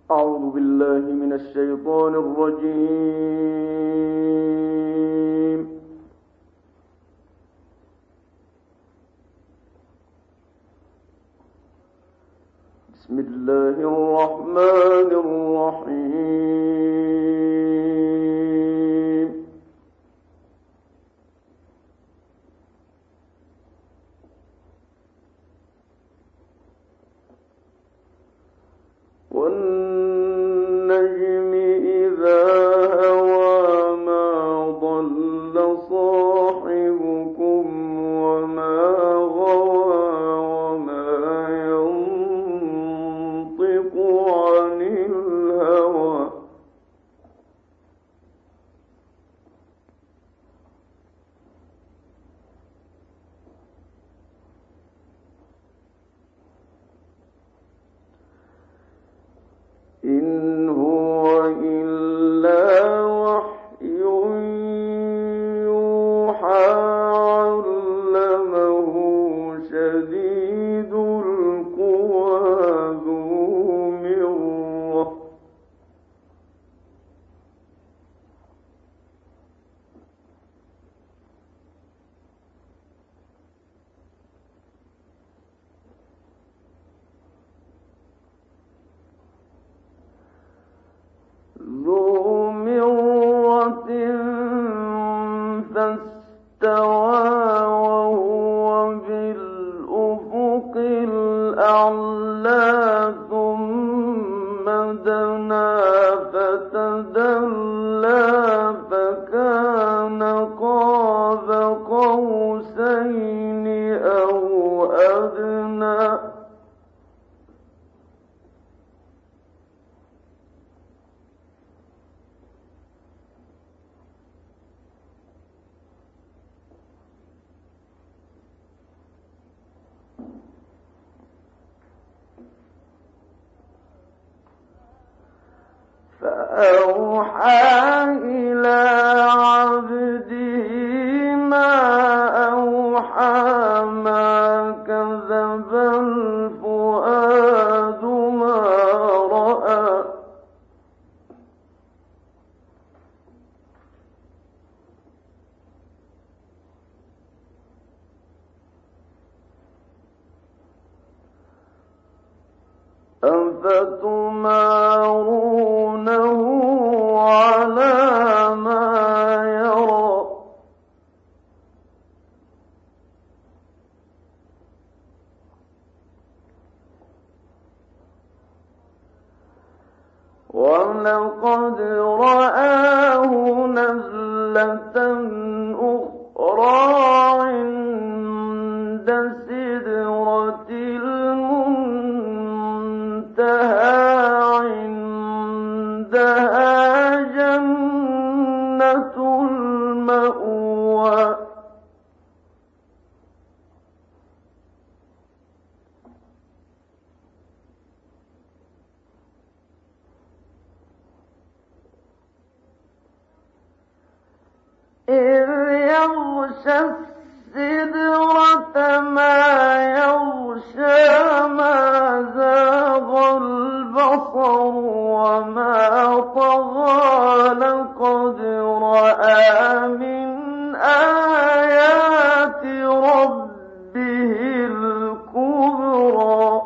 أعوذ بالله من الشيطان الرجيم. بسم الله الرحمن الرحيم. والنجم إذا هوى ما ضل صاحبكم وما غوى وما ينطق عن الهوى إن هو إلا وحي يوحى علمه شديد القوى ذو مرة ذو مرة فاستوى وهو بالأفق الأعلى ثم دنا فتدلى فكان قاب قوسين أو أدنى فأوحى إلى عبده ما أوحى ما كذب الفؤاد ما رأى أفتمارونه على ما يرى ولقد رآه نزلة أخرى عند سدرة المنتهى عندها جنة المأوى إذ يغشى السدرة ما يغشى ما زاغ البصر وما طغى لقد رأى من آيات ربه الكبرى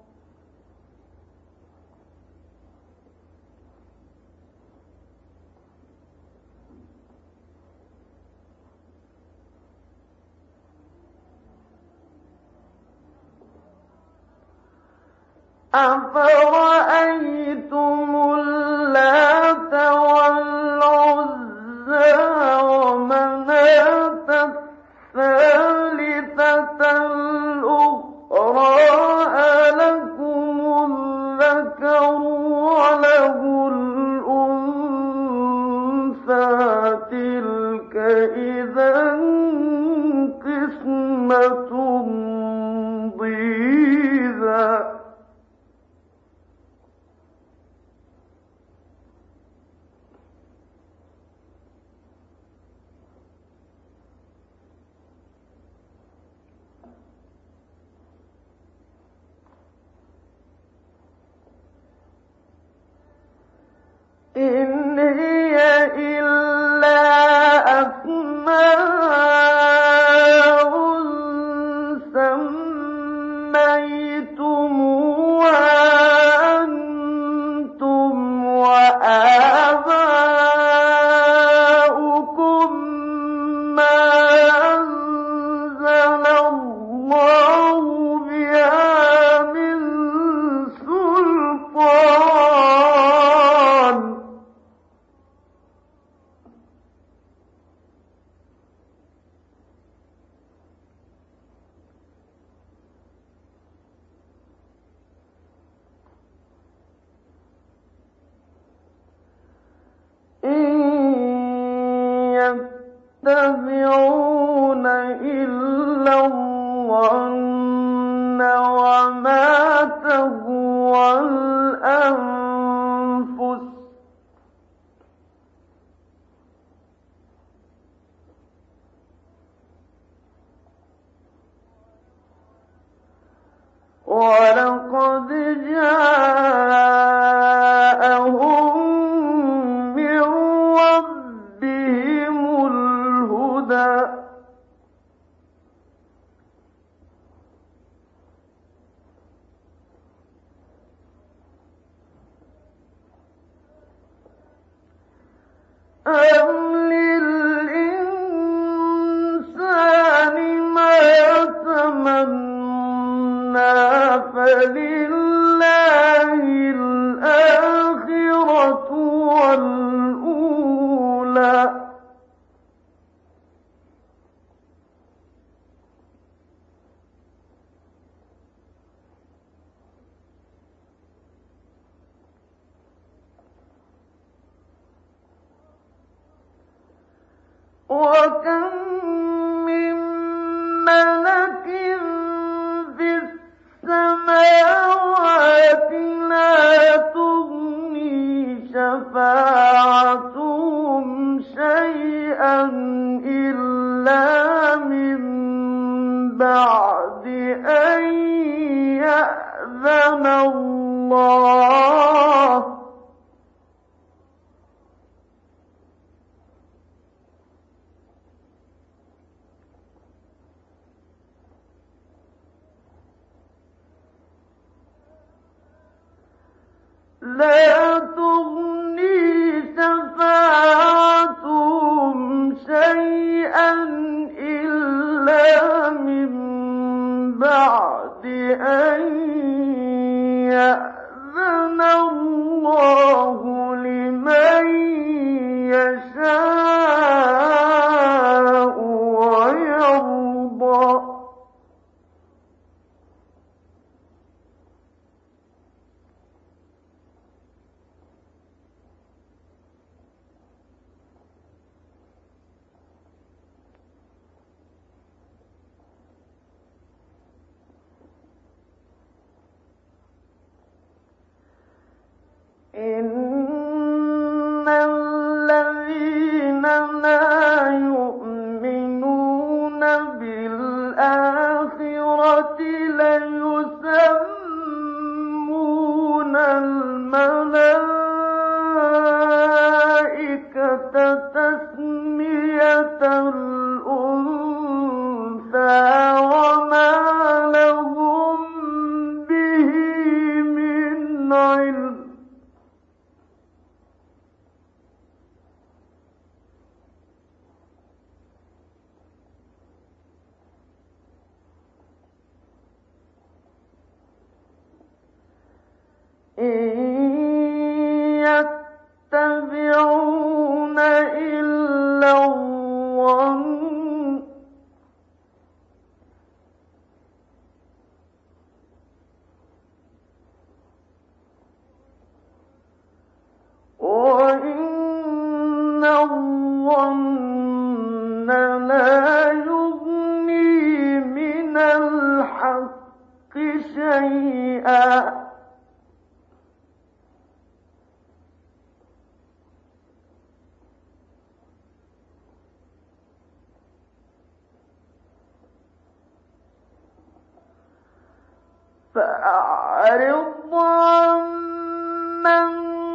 أفرأيتم اللات والعزى ومناة الثالثة الأخرى ألكم الذكر وله الأنثى تلك إذا قسمة ضيزى أَمْ لِلْإِنسَانِ مَا تَمَنَّىٰ فَلِلَّهِ الْآخِرَةُ وَالْأُولَىٰ وَكَم مِّن مَّلَكٍ فِي السَّمَاوَاتِ لَا تُغْنِي شَفَاعَتُهُمْ شَيْئًا إِلَّا مِن بَعْدِ أَن يَأْذَنَ اللَّهُ لا تغني شفاعتهم شيئا إلا من بعد أن يأذن الله لمن يشاء ويرضى إِنَّ الَّذِينَ لَا يُؤْمِنُونَ بِالْآخِرَةِ لَيُسَمُّونَ الْمَلَائِكَةَ تَسْمِيَةَ الْأُنثَىٰ وَمَا لَهُم بِهِ مِنْ عِلْمٍ إِن يَتَّبِعُونَ إِلَّا الظَّنَّ وَإِنَّ الظَّنَّ لَا يُغْنِي مِنَ الْحَقِّ شَيْئًا فَأَعْرِضْ عَمَّن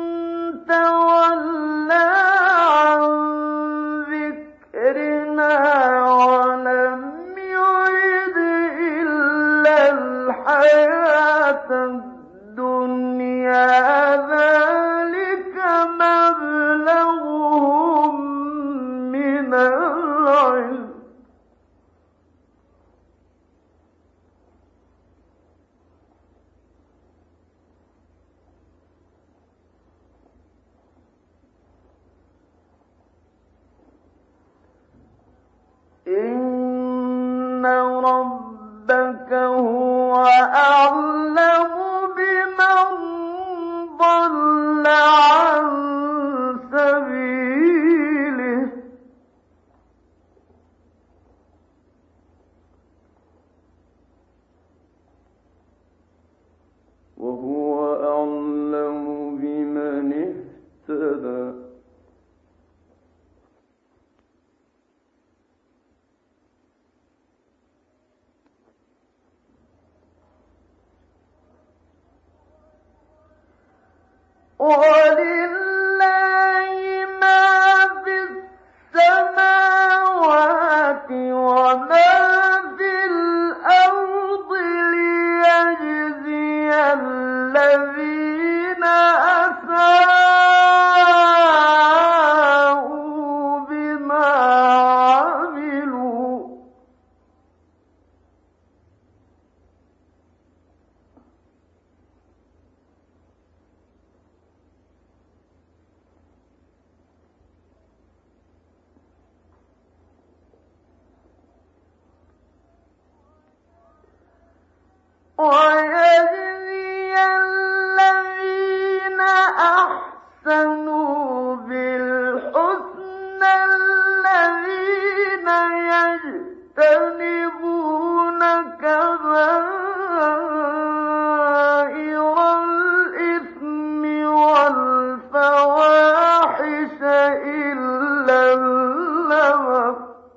تَوَلَّىٰ عَن ذِكْرِنَا وَلَمْ يُرِدْ إِلَّا الْحَيَاةَ الدُّنْيَا ذَٰلِكَ مَبْلَغُهُم مِّنَ الْعِلْمِ إِنَّ رَبَّكَ هُوَ أَعْلَمُ بِمَن ضَلَّ عَن سَبِيلِهِ وَهُوَ أَعْلَمُ بِمَنِ اهْتَدَىٰ وَلِلَّهِ مَا فِي السَّمَاوَاتِ وَمَا فِي الْأَرْضِ لِيَجْزِيَ الَّذِينَ أَسَاءُوا أحسنوا بالحسنى الذين يجتنبون كبائر الإثم والفواحش إلا اللمم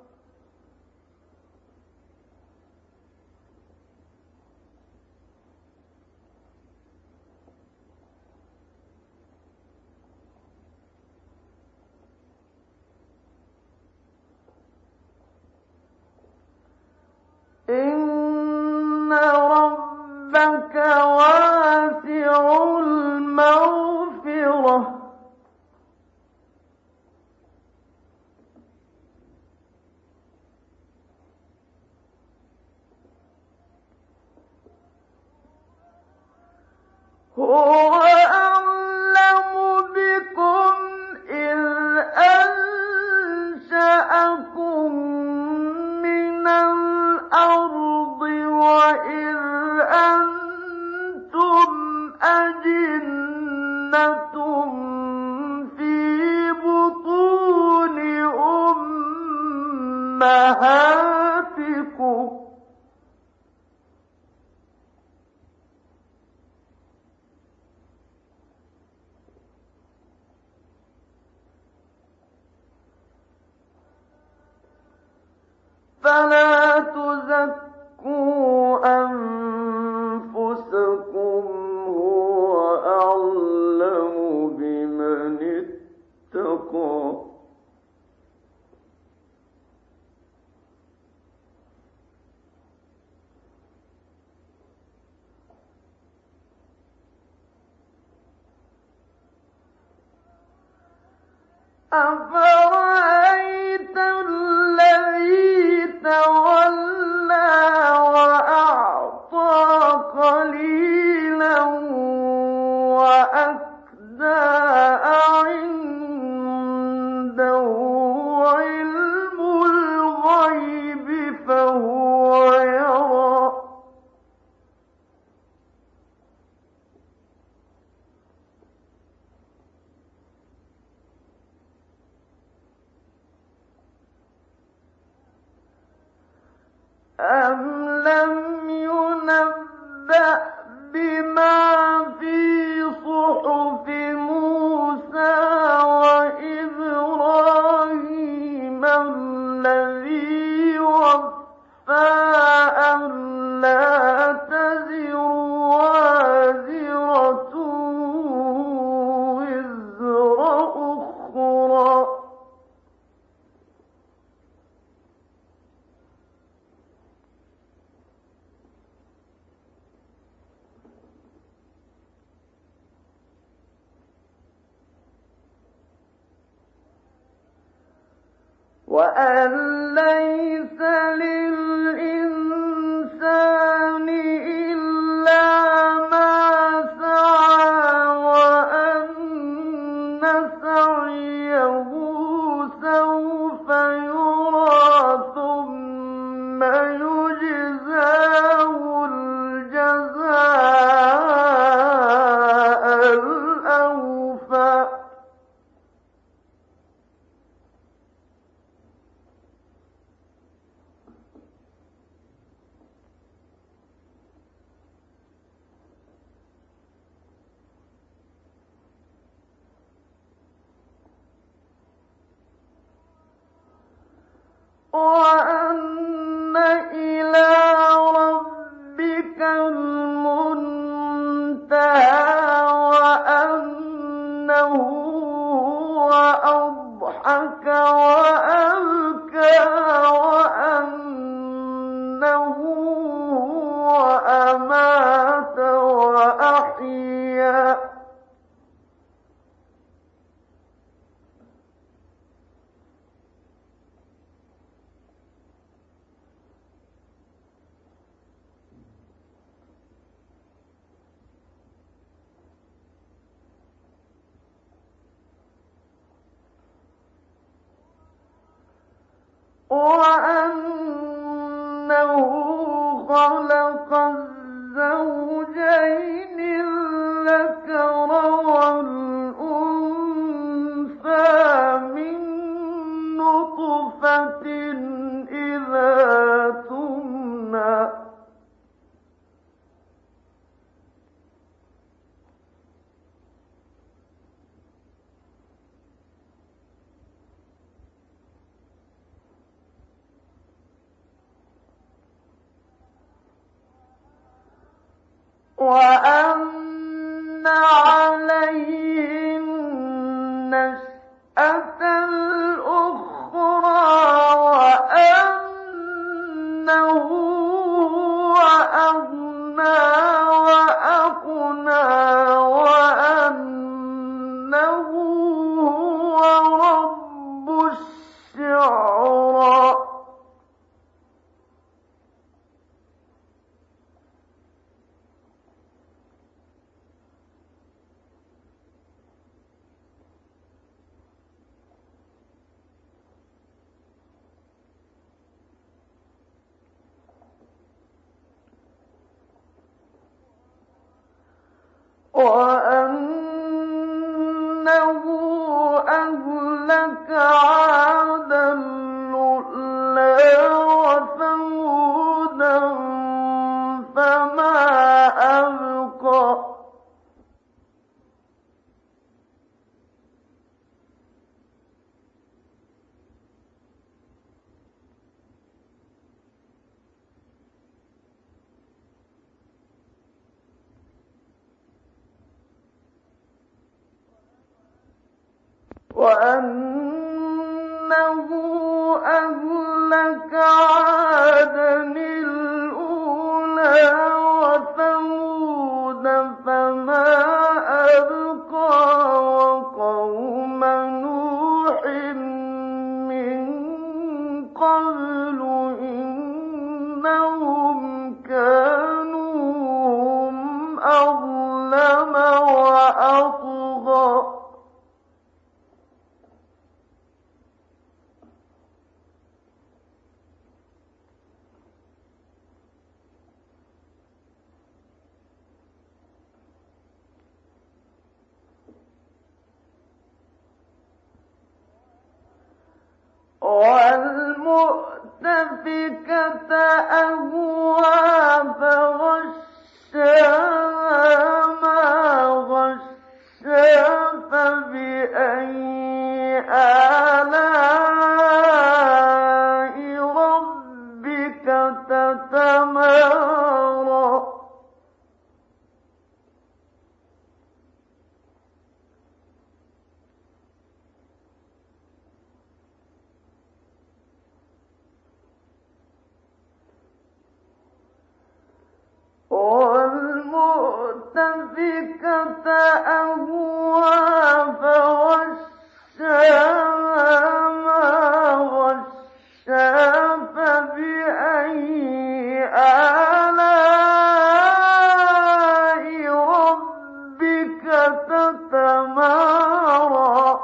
إن ربك واسع المغفرة هو أعلم بكم إذ أنشأكم من الأرض وإذ أنتم أجنة في بطون أمهاتكم فلا تزكوا أنفسكم هو أعلم بمن اتقى أفرأيت الذي تولى وأعطى قليلا وأكدى عنده علم الغيب فهو يرى أم لم ينبأ بما في صحف موسى وإبراهيم الذي وفى ألا تزر وازرة وزر أخرى وأن ليس للإنسان إلا ما سعى وأن سعيه سوف يرى ثم يجزاه الجزاء الأوفى وأن إلى ربك المنتهى وأنه هو أضحك وأبكى وأنه هو أمات وأحيا وأنه خلق الزوجين الذكر والأنثى وأن عليه النشأة الأخرى وأنه هو أغنى وأقنى وأنه هو رب الشعرى. وأنه أهلك عادا الأولى وثمودا فما أبقى وأنه أهلك عادا الأولى وثمود فما أبقى وقوم نوح من قبل إنهم كانوا هم أظلم وأطغى. والمؤتفكة أهوى فغشاها ما غشا فبأي آلاء ربك تتمارى. والمؤتفكة أهوى فغشاها ما غشا فبأي آلاء ربك تتمارى.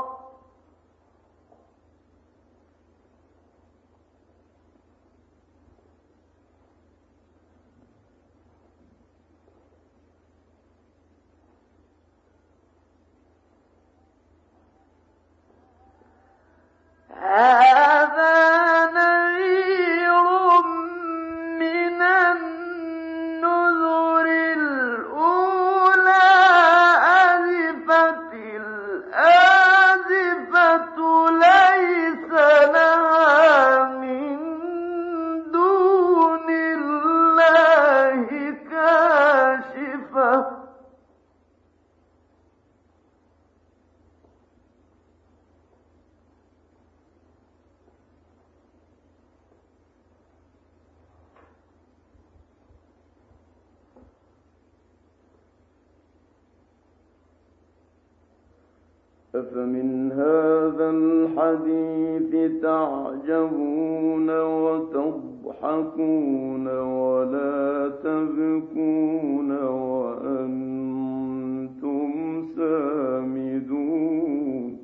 هذا نذير من النذر الأولى أزفت الآزفة ليس لها من دون الله كاشفة. أفمن هذا الحديث تعجبون وتضحكون ولا تبكون وأنتم سامدون.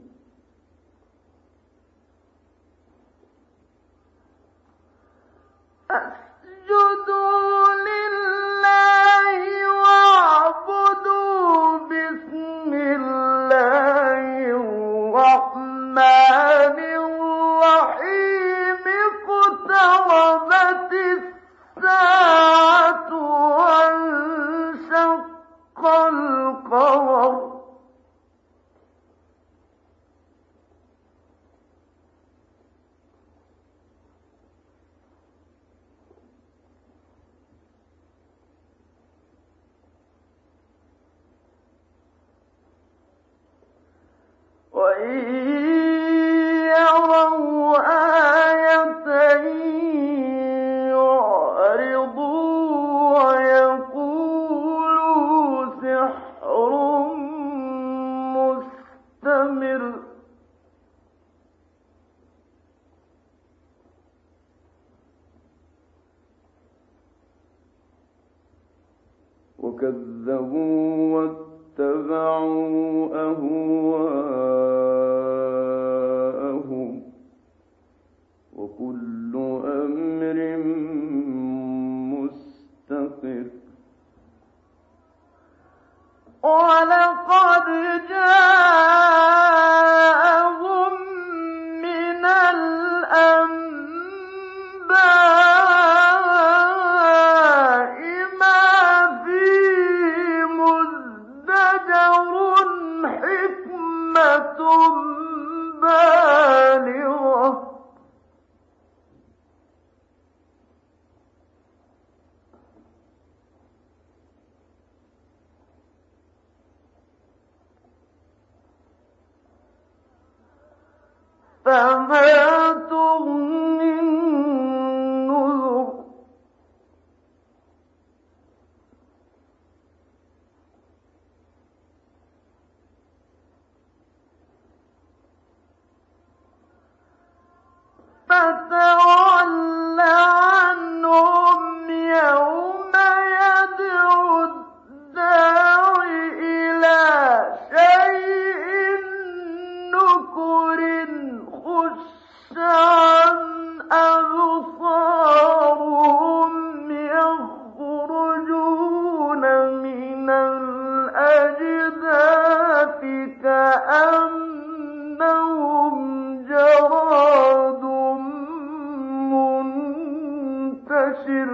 اسجدوا لله واعبدوا بسم الله الرحمن الرحيم اقتربت الساعة وانشق القمر وكذبوا واتبعوا أهواءهم وكل أمر مستقر. ولقد جاءهم من الأنباء ما فيه مزدجر حكمة بالغة فما تغني النذر. فتول عنهم يوم يدعو الداع إلى شيء نكر خش عن أبصارهم يخرجون من الأجداث كأنهم جراد منتشر.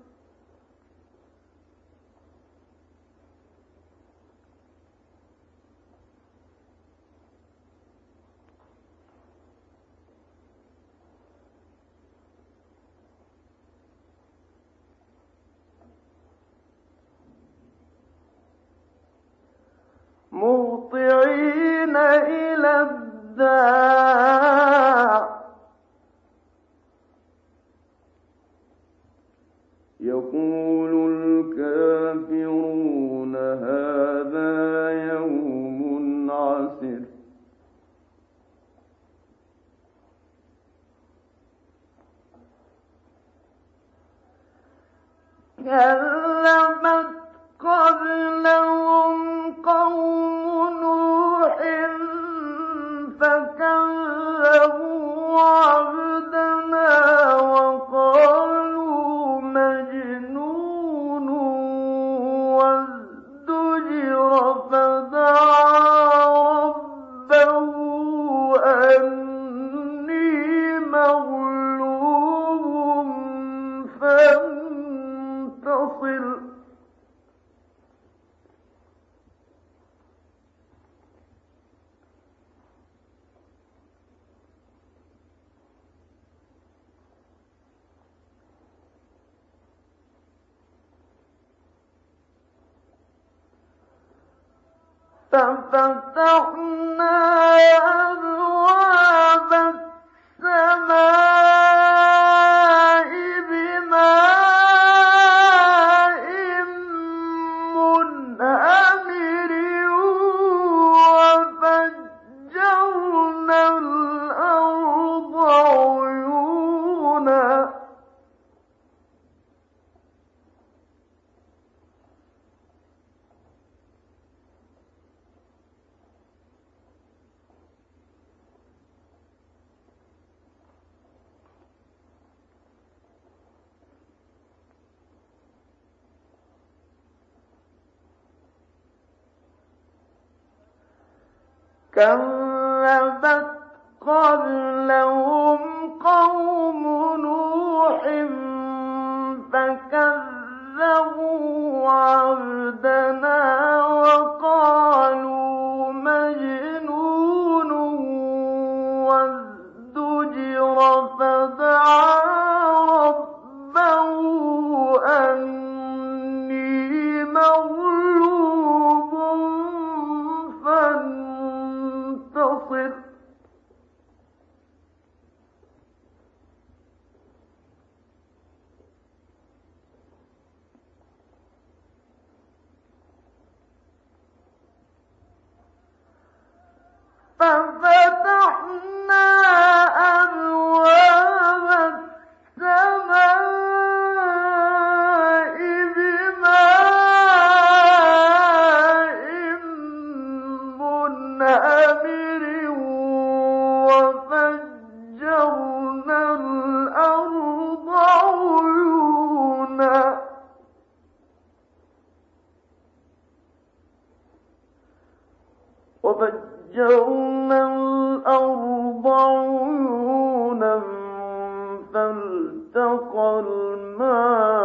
مهطعين إلى الداع يقول الكافرون هذا يوم عسر. كذبت قبلهم قوم نوح فكذبوا عبدنا وقالوا مجنون وازدجر فدعا ربه أني مغلوب فانتصر. ففتحنا أبواب السماء بماء منهمر وفجرنا الأرض عيونا كذبت قبلهم قوم نوح فكذبوا عبدنا وقالوا مجنون وازدجر فدعا ربه أني مغلوب فانتصر. ففتحنا أبواب السماء بماء وفجرنا الأرض عيونا فالتقى الماء